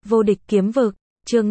Vô địch kiếm vực, chương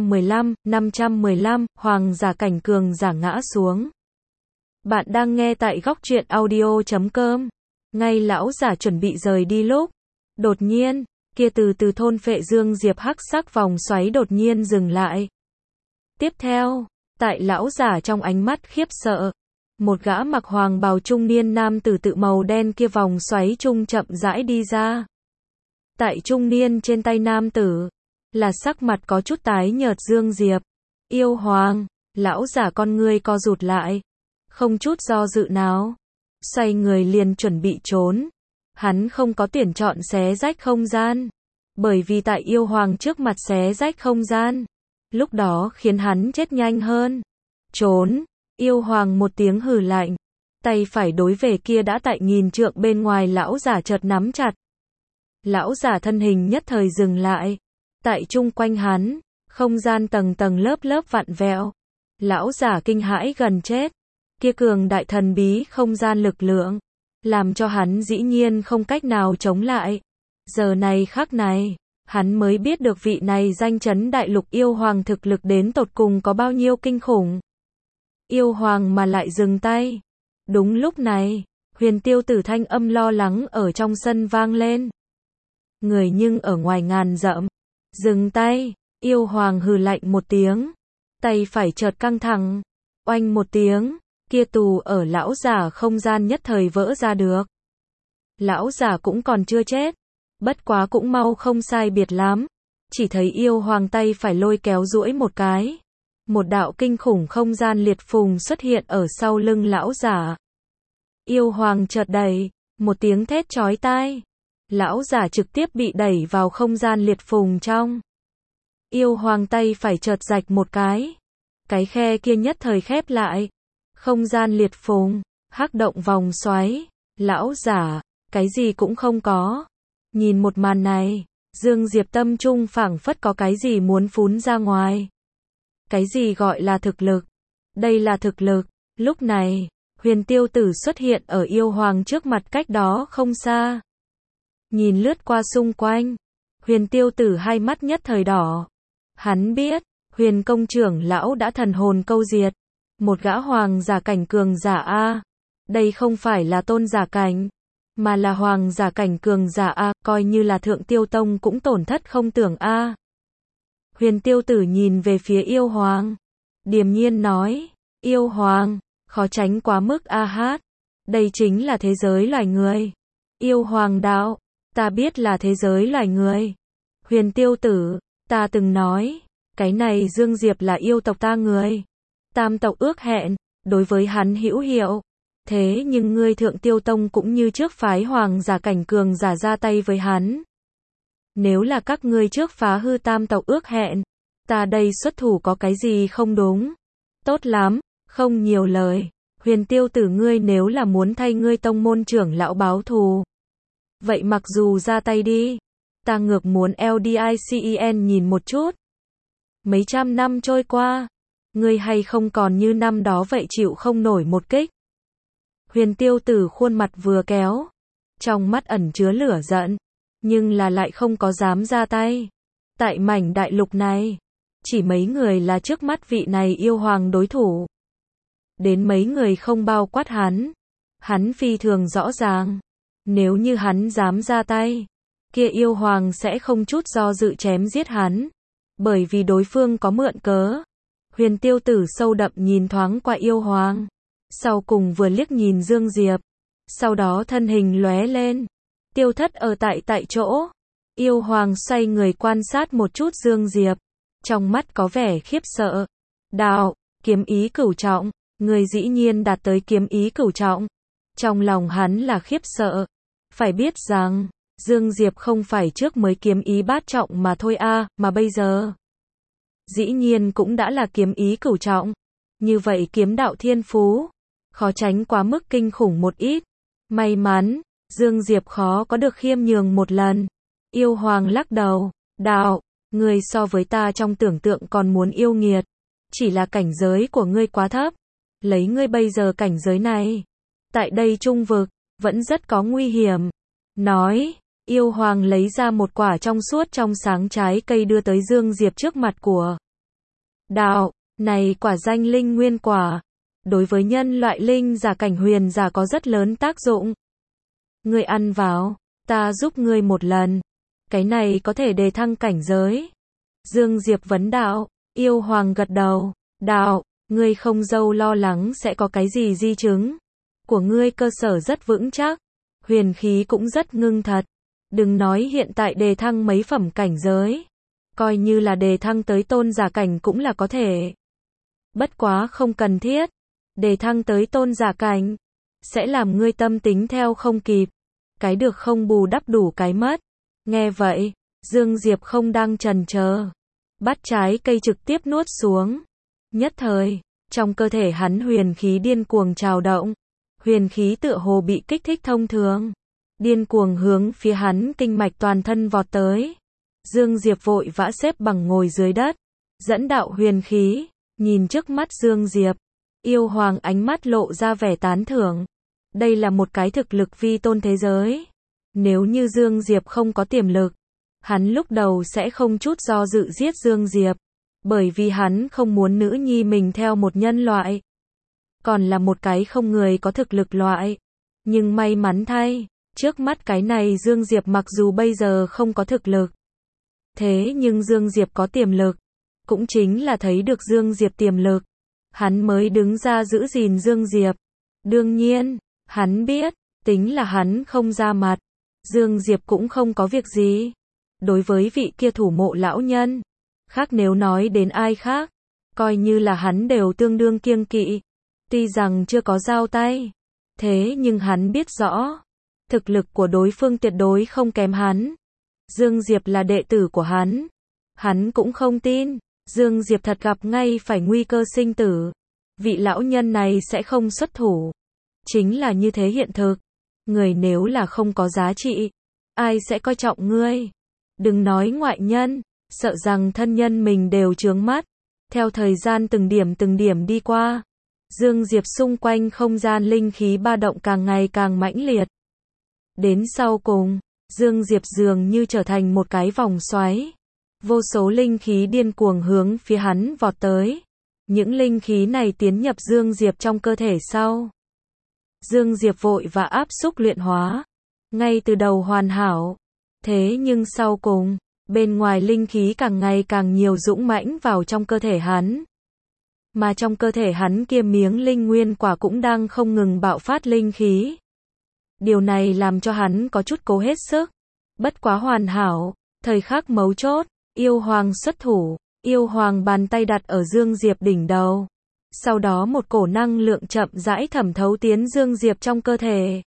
515, Hoàng giả cảnh cường giả ngã xuống. Bạn đang nghe tại góc truyện audio.com. Ngay lão giả chuẩn bị rời đi lúc, đột nhiên, kia từ thôn phệ Dương Diệp hắc sắc vòng xoáy đột nhiên dừng lại. Tiếp theo, tại lão giả trong ánh mắt khiếp sợ, một gã mặc hoàng bào trung niên nam tử tự màu đen kia vòng xoáy trung chậm rãi đi ra. Tại trung niên trên tay nam tử, là sắc mặt có chút tái nhợt Dương Diệp. Yêu hoàng, lão giả con ngươi co rụt lại, không chút do dự nào, xoay người liền chuẩn bị trốn. Hắn không có tuyển chọn xé rách không gian, bởi vì tại yêu hoàng trước mặt xé rách không gian, lúc đó khiến hắn chết nhanh hơn. Trốn, yêu hoàng một tiếng hừ lạnh, tay phải đối về kia đã tại nghìn trượng bên ngoài lão giả chợt nắm chặt. Lão giả thân hình nhất thời dừng lại, tại chung quanh hắn, không gian tầng tầng lớp lớp vặn vẹo. Lão giả kinh hãi gần chết, kia cường đại thần bí không gian lực lượng, làm cho hắn dĩ nhiên không cách nào chống lại. Giờ này khắc này, hắn mới biết được vị này danh chấn đại lục yêu hoàng thực lực đến tột cùng có bao nhiêu kinh khủng. Yêu hoàng mà lại dừng tay. Đúng lúc này, Huyền Tiêu Tử thanh âm lo lắng ở trong sân vang lên. Người nhưng ở ngoài ngàn dặm. Dừng tay, yêu hoàng hừ lạnh một tiếng. Tay phải chợt căng thẳng. Oanh một tiếng, kia tù ở lão giả không gian nhất thời vỡ ra được. Lão giả cũng còn chưa chết. Bất quá cũng mau không sai biệt lắm. Chỉ thấy yêu hoàng tay phải lôi kéo duỗi một cái. Một đạo kinh khủng không gian liệt phùng xuất hiện ở sau lưng lão giả. Yêu hoàng chợt đẩy, một tiếng thét chói tai. Lão giả trực tiếp bị đẩy vào không gian liệt phùng trong. Yêu hoàng tay phải chợt rạch một cái. Cái khe kia nhất thời khép lại. Không gian liệt phùng, hắc động vòng xoáy. Lão giả, cái gì cũng không có. Nhìn một màn này, Dương Diệp tâm trung phảng phất có cái gì muốn phún ra ngoài. Cái gì gọi là thực lực? Đây là thực lực. Lúc này, Huyền Tiêu Tử xuất hiện ở yêu hoàng trước mặt cách đó không xa. Nhìn lướt qua xung quanh, Huyền Tiêu Tử hai mắt nhất thời đỏ. Hắn biết, Huyền công trưởng lão đã thần hồn câu diệt. Một gã hoàng giả cảnh cường giả A. Đây không phải là tôn giả cảnh, mà là hoàng giả cảnh cường giả A, coi như là Thượng Tiêu Tông cũng tổn thất không tưởng A. Huyền Tiêu Tử nhìn về phía yêu hoàng, điềm nhiên nói, yêu hoàng, khó tránh quá mức a hát. Đây chính là thế giới loài người. Yêu hoàng đạo, ta biết là thế giới loài người. Huyền Tiêu Tử, ta từng nói, cái này Dương Diệp là yêu tộc ta người. Tam tộc ước hẹn, đối với hắn hữu hiệu. Thế nhưng ngươi Thượng Tiêu Tông cũng như trước phái hoàng giả cảnh cường giả ra tay với hắn. Nếu là các ngươi trước phá hư tam tộc ước hẹn, ta đây xuất thủ có cái gì không đúng? Tốt lắm, không nhiều lời. Huyền Tiêu Tử ngươi nếu là muốn thay ngươi tông môn trưởng lão báo thù, vậy mặc dù ra tay đi. Ta ngược muốn LDICEN nhìn một chút. Mấy trăm năm trôi qua, ngươi hay không còn như năm đó vậy chịu không nổi một kích. Huyền Tiêu Tử khuôn mặt vừa kéo, trong mắt ẩn chứa lửa giận, nhưng là lại không có dám ra tay. Tại mảnh đại lục này, chỉ mấy người là trước mắt vị này yêu hoàng đối thủ. Đến mấy người không bao quát hắn. Hắn phi thường rõ ràng. Nếu như hắn dám ra tay, kia yêu hoàng sẽ không chút do dự chém giết hắn. Bởi vì đối phương có mượn cớ. Huyền Tiêu Tử sâu đậm nhìn thoáng qua yêu hoàng. Sau cùng vừa liếc nhìn Dương Diệp. Sau đó thân hình lóe lên. Tiêu thất ở tại chỗ. Yêu hoàng xoay người quan sát một chút Dương Diệp. Trong mắt có vẻ khiếp sợ. Đạo, kiếm ý cửu trọng. Người dĩ nhiên đạt tới kiếm ý cửu trọng. Trong lòng hắn là khiếp sợ. Phải biết rằng, Dương Diệp không phải trước mới kiếm ý bát trọng mà thôi a, mà bây giờ dĩ nhiên cũng đã là kiếm ý cửu trọng. Như vậy kiếm đạo thiên phú, khó tránh quá mức kinh khủng một ít. May mắn, Dương Diệp khó có được khiêm nhường một lần. Yêu hoàng lắc đầu, đạo, ngươi so với ta trong tưởng tượng còn muốn yêu nghiệt. Chỉ là cảnh giới của ngươi quá thấp. Lấy ngươi bây giờ cảnh giới này, tại đây trung vực, vẫn rất có nguy hiểm. Nói, Yêu hoàng lấy ra một quả trong suốt trong sáng trái cây đưa tới Dương Diệp trước mặt của đạo. Này quả danh linh nguyên quả. Đối với nhân loại linh giả cảnh huyền giả có rất lớn tác dụng. Ngươi ăn vào, ta giúp ngươi một lần. Cái này có thể đề thăng cảnh giới. Dương Diệp vấn đạo. Yêu hoàng gật đầu. Đạo, ngươi không dâu lo lắng sẽ có cái gì di chứng. Của ngươi cơ sở rất vững chắc. Huyền khí cũng rất ngưng thật. Đừng nói hiện tại đề thăng mấy phẩm cảnh giới. Coi như là đề thăng tới tôn giả cảnh cũng là có thể. Bất quá không cần thiết. Đề thăng tới tôn giả cảnh. Sẽ làm ngươi tâm tính theo không kịp. Cái được không bù đắp đủ cái mất. Nghe vậy, Dương Diệp không đang chần chờ. Bắt trái cây trực tiếp nuốt xuống. Nhất thời, trong cơ thể hắn huyền khí điên cuồng trào động. Huyền khí tựa hồ bị kích thích thông thường. Điên cuồng hướng phía hắn kinh mạch toàn thân vọt tới. Dương Diệp vội vã xếp bằng ngồi dưới đất. Dẫn đạo huyền khí, nhìn trước mắt Dương Diệp. Yêu hoàng ánh mắt lộ ra vẻ tán thưởng. Đây là một cái thực lực vi tôn thế giới. Nếu như Dương Diệp không có tiềm lực, hắn lúc đầu sẽ không chút do dự giết Dương Diệp. Bởi vì hắn không muốn nữ nhi mình theo một nhân loại. Còn là một cái không người có thực lực loại. Nhưng may mắn thay, trước mắt cái này Dương Diệp mặc dù bây giờ không có thực lực. Thế nhưng Dương Diệp có tiềm lực. Cũng chính là thấy được Dương Diệp tiềm lực. Hắn mới đứng ra giữ gìn Dương Diệp. Đương nhiên, hắn biết, tính là hắn không ra mặt. Dương Diệp cũng không có việc gì. Đối với vị kia thủ mộ lão nhân. Khác nếu nói đến ai khác. Coi như là hắn đều tương đương kiêng kỵ. Tuy rằng chưa có giao tay. Thế nhưng hắn biết rõ. Thực lực của đối phương tuyệt đối không kém hắn. Dương Diệp là đệ tử của hắn. Hắn cũng không tin. Dương Diệp thật gặp ngay phải nguy cơ sinh tử. Vị lão nhân này sẽ không xuất thủ. Chính là như thế hiện thực. Người nếu là không có giá trị. Ai sẽ coi trọng ngươi. Đừng nói ngoại nhân. Sợ rằng thân nhân mình đều chướng mắt. Theo thời gian từng điểm đi qua. Dương Diệp xung quanh không gian linh khí ba động càng ngày càng mãnh liệt. Đến sau cùng, Dương Diệp dường như trở thành một cái vòng xoáy. Vô số linh khí điên cuồng hướng phía hắn vọt tới. Những linh khí này tiến nhập Dương Diệp trong cơ thể sau. Dương Diệp vội và áp xúc luyện hóa. Ngay từ đầu hoàn hảo. Thế nhưng sau cùng, bên ngoài linh khí càng ngày càng nhiều dũng mãnh vào trong cơ thể hắn. Mà trong cơ thể hắn kia miếng linh nguyên quả cũng đang không ngừng bạo phát linh khí. Điều này làm cho hắn có chút cố hết sức. Bất quá hoàn hảo, thời khắc mấu chốt, yêu hoàng xuất thủ, yêu hoàng bàn tay đặt ở Dương Diệp đỉnh đầu. Sau đó một cổ năng lượng chậm rãi thẩm thấu tiến Dương Diệp trong cơ thể.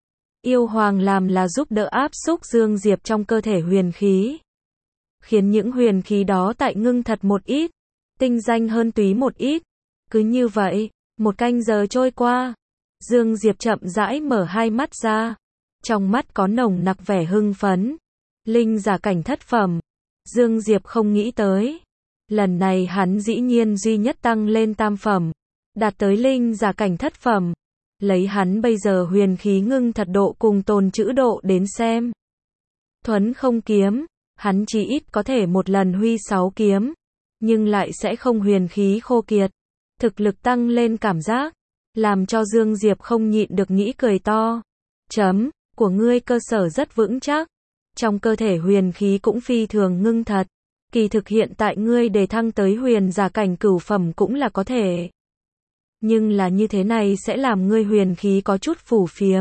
Yêu hoàng làm là giúp đỡ áp xúc Dương Diệp trong cơ thể huyền khí. Khiến những huyền khí đó tại ngưng thật một ít, tinh danh hơn túy một ít. Cứ như vậy, một canh giờ trôi qua. Dương Diệp chậm rãi mở hai mắt ra. Trong mắt có nồng nặc vẻ hưng phấn. Linh giả cảnh thất phẩm. Dương Diệp không nghĩ tới. Lần này hắn dĩ nhiên duy nhất tăng lên tam phẩm. Đạt tới linh giả cảnh thất phẩm. Lấy hắn bây giờ huyền khí ngưng thật độ cùng tồn trữ độ đến xem. Thuấn không kiếm. Hắn chỉ ít có thể một lần huy 6 kiếm. Nhưng lại sẽ không huyền khí khô kiệt. Thực lực tăng lên cảm giác. Làm cho Dương Diệp không nhịn được nghĩ cười to. Chấm, của ngươi cơ sở rất vững chắc. Trong cơ thể huyền khí cũng phi thường ngưng thật. Kỳ thực hiện tại ngươi đề thăng tới huyền giả cảnh cửu phẩm cũng là có thể. Nhưng là như thế này sẽ làm ngươi huyền khí có chút phù phiếm.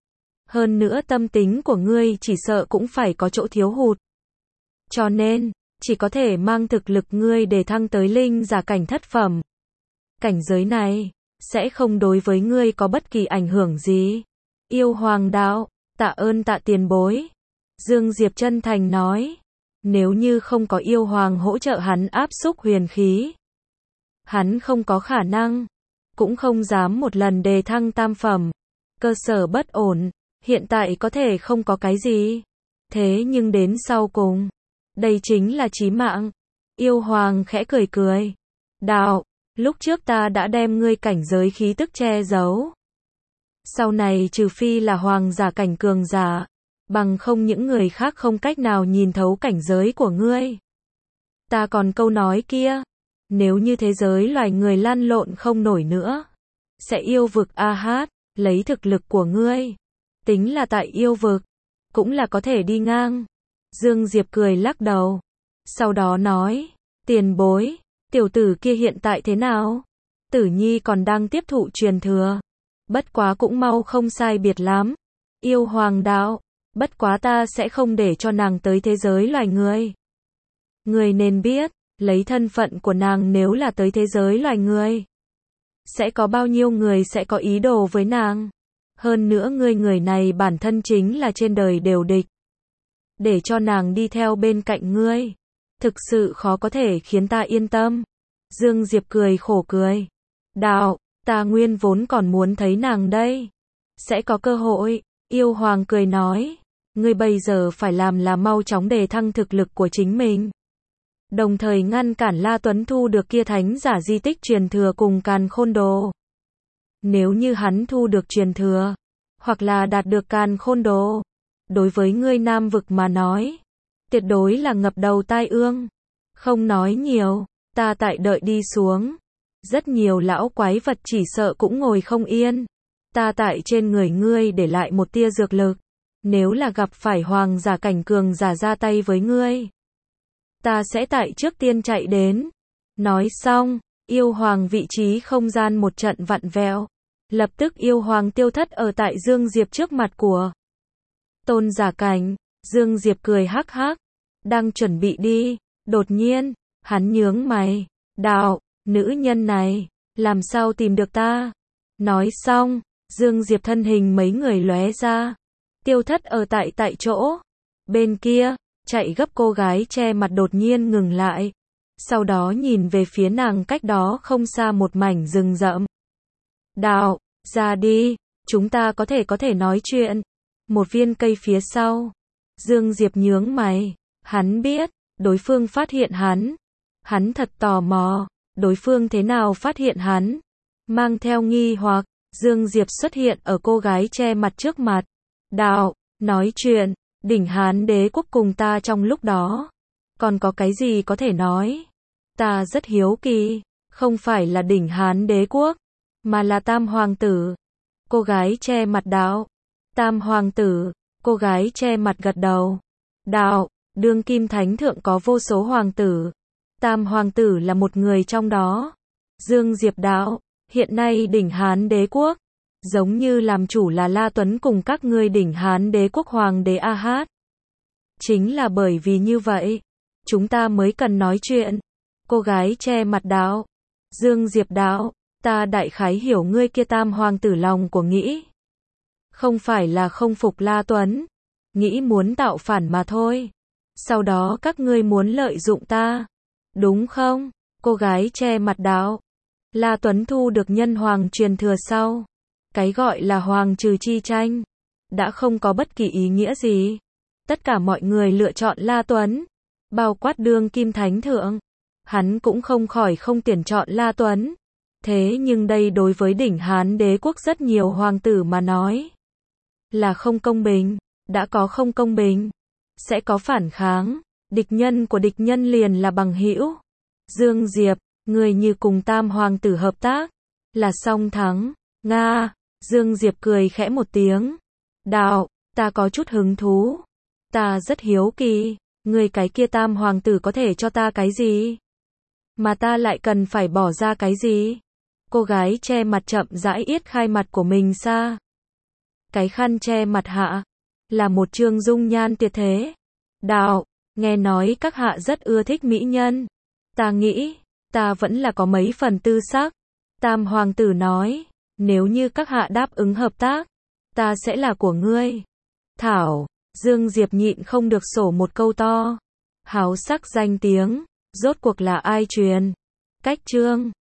Hơn nữa tâm tính của ngươi chỉ sợ cũng phải có chỗ thiếu hụt. Cho nên, chỉ có thể mang thực lực ngươi đề thăng tới linh giả cảnh thất phẩm. Cảnh giới này sẽ không đối với ngươi có bất kỳ ảnh hưởng gì. Yêu hoàng đạo, tạ ơn tạ tiền bối. Dương Diệp chân thành nói. Nếu như không có yêu hoàng hỗ trợ hắn áp xúc huyền khí. Hắn không có khả năng. Cũng không dám một lần đề thăng tam phẩm. Cơ sở bất ổn. Hiện tại có thể không có cái gì. Thế nhưng đến sau cùng. Đây chính là chí mạng. Yêu hoàng khẽ cười cười. Đạo. Lúc trước ta đã đem ngươi cảnh giới khí tức che giấu. Sau này trừ phi là hoàng giả cảnh cường giả. Bằng không những người khác không cách nào nhìn thấu cảnh giới của ngươi. Ta còn câu nói kia, nếu như thế giới loài người lăn lộn không nổi nữa, sẽ yêu vực A-hát, lấy thực lực của ngươi, tính là tại yêu vực, cũng là có thể đi ngang. Dương Diệp cười lắc đầu, sau đó nói, tiền bối, tiểu tử kia hiện tại thế nào? Tử Nhi còn đang tiếp thụ truyền thừa, bất quá cũng mau không sai biệt lắm. Yêu hoàng đạo, bất quá ta sẽ không để cho nàng tới thế giới loài người. Người nên biết, lấy thân phận của nàng nếu là tới thế giới loài người, sẽ có bao nhiêu người sẽ có ý đồ với nàng. Hơn nữa người này bản thân chính là trên đời đều địch. Để cho nàng đi theo bên cạnh ngươi, thực sự khó có thể khiến ta yên tâm. Dương Diệp cười khổ cười. Đạo, ta nguyên vốn còn muốn thấy nàng đây. Sẽ có cơ hội. Yêu hoàng cười nói, ngươi bây giờ phải làm là mau chóng đề thăng thực lực của chính mình. Đồng thời ngăn cản La Tuấn thu được kia thánh giả di tích truyền thừa cùng Càn Khôn Đồ. Nếu như hắn thu được truyền thừa, hoặc là đạt được Càn Khôn Đồ, đối với ngươi Nam vực mà nói, tuyệt đối là ngập đầu tai ương. Không nói nhiều, ta tại đợi đi xuống. Rất nhiều lão quái vật chỉ sợ cũng ngồi không yên. Ta tại trên người ngươi để lại một tia dược lực. Nếu là gặp phải hoàng giả cảnh cường giả ra tay với ngươi, ta sẽ tại trước tiên chạy đến. Nói xong, yêu hoàng vị trí không gian một trận vặn vẹo. Lập tức yêu hoàng tiêu thất ở tại Dương Diệp trước mặt của tôn giả cảnh. Dương Diệp cười hắc hắc, đang chuẩn bị đi, đột nhiên, hắn nhướng mày, đạo, nữ nhân này, làm sao tìm được ta? Nói xong, Dương Diệp thân hình mấy người lóe ra, tiêu thất ở tại chỗ. Bên kia, chạy gấp cô gái che mặt đột nhiên ngừng lại, sau đó nhìn về phía nàng cách đó không xa một mảnh rừng rậm. Đạo, ra đi, chúng ta có thể nói chuyện. Một viên cây phía sau, Dương Diệp nhướng mày, hắn biết, đối phương phát hiện hắn. Hắn thật tò mò, đối phương thế nào phát hiện hắn. Mang theo nghi hoặc, Dương Diệp xuất hiện ở cô gái che mặt trước mặt. Đạo, nói chuyện, đỉnh Hán đế quốc cùng ta trong lúc đó. Còn có cái gì có thể nói? Ta rất hiếu kỳ, không phải là đỉnh Hán đế quốc, mà là Tam Hoàng tử. Cô gái che mặt đạo. Tam Hoàng tử, cô gái che mặt gật đầu. Đạo, đương kim thánh thượng có vô số hoàng tử. Tam Hoàng tử là một người trong đó. Dương Diệp đạo, hiện nay đỉnh Hán đế quốc, giống như làm chủ là La Tuấn cùng các ngươi đỉnh Hán đế quốc hoàng đế A-hát. Chính là bởi vì như vậy, chúng ta mới cần nói chuyện. Cô gái che mặt đạo. Dương Diệp đạo, ta đại khái hiểu ngươi kia Tam Hoàng tử lòng của nghĩ. Không phải là không phục La Tuấn, nghĩ muốn tạo phản mà thôi. Sau đó các ngươi muốn lợi dụng ta, đúng không? Cô gái che mặt đạo. La Tuấn thu được nhân hoàng truyền thừa sau, cái gọi là hoàng trừ chi tranh, đã không có bất kỳ ý nghĩa gì. Tất cả mọi người lựa chọn La Tuấn, bao quát đương kim thánh thượng. Hắn cũng không khỏi không tuyển chọn La Tuấn. Thế nhưng đây đối với đỉnh Hán đế quốc rất nhiều hoàng tử mà nói là không công bình. Đã có không công bình, sẽ có phản kháng. Địch nhân của địch nhân liền là bằng hữu. Dương Diệp, người như cùng Tam Hoàng tử hợp tác, là song thắng. Nga, Dương Diệp cười khẽ một tiếng. Đạo, ta có chút hứng thú. Ta rất hiếu kỳ, người cái kia Tam Hoàng tử có thể cho ta cái gì? Mà ta lại cần phải bỏ ra cái gì? Cô gái che mặt chậm rãi yết khai mặt của mình ra. Cái khăn che mặt hạ, là một trương dung nhan tuyệt thế. Đạo, nghe nói các hạ rất ưa thích mỹ nhân. Ta nghĩ, ta vẫn là có mấy phần tư sắc. Tam Hoàng tử nói, nếu như các hạ đáp ứng hợp tác, ta sẽ là của ngươi. Thảo, Dương Diệp nhịn không được sổ một câu to. Háo sắc danh tiếng, rốt cuộc là ai truyền? Cách chương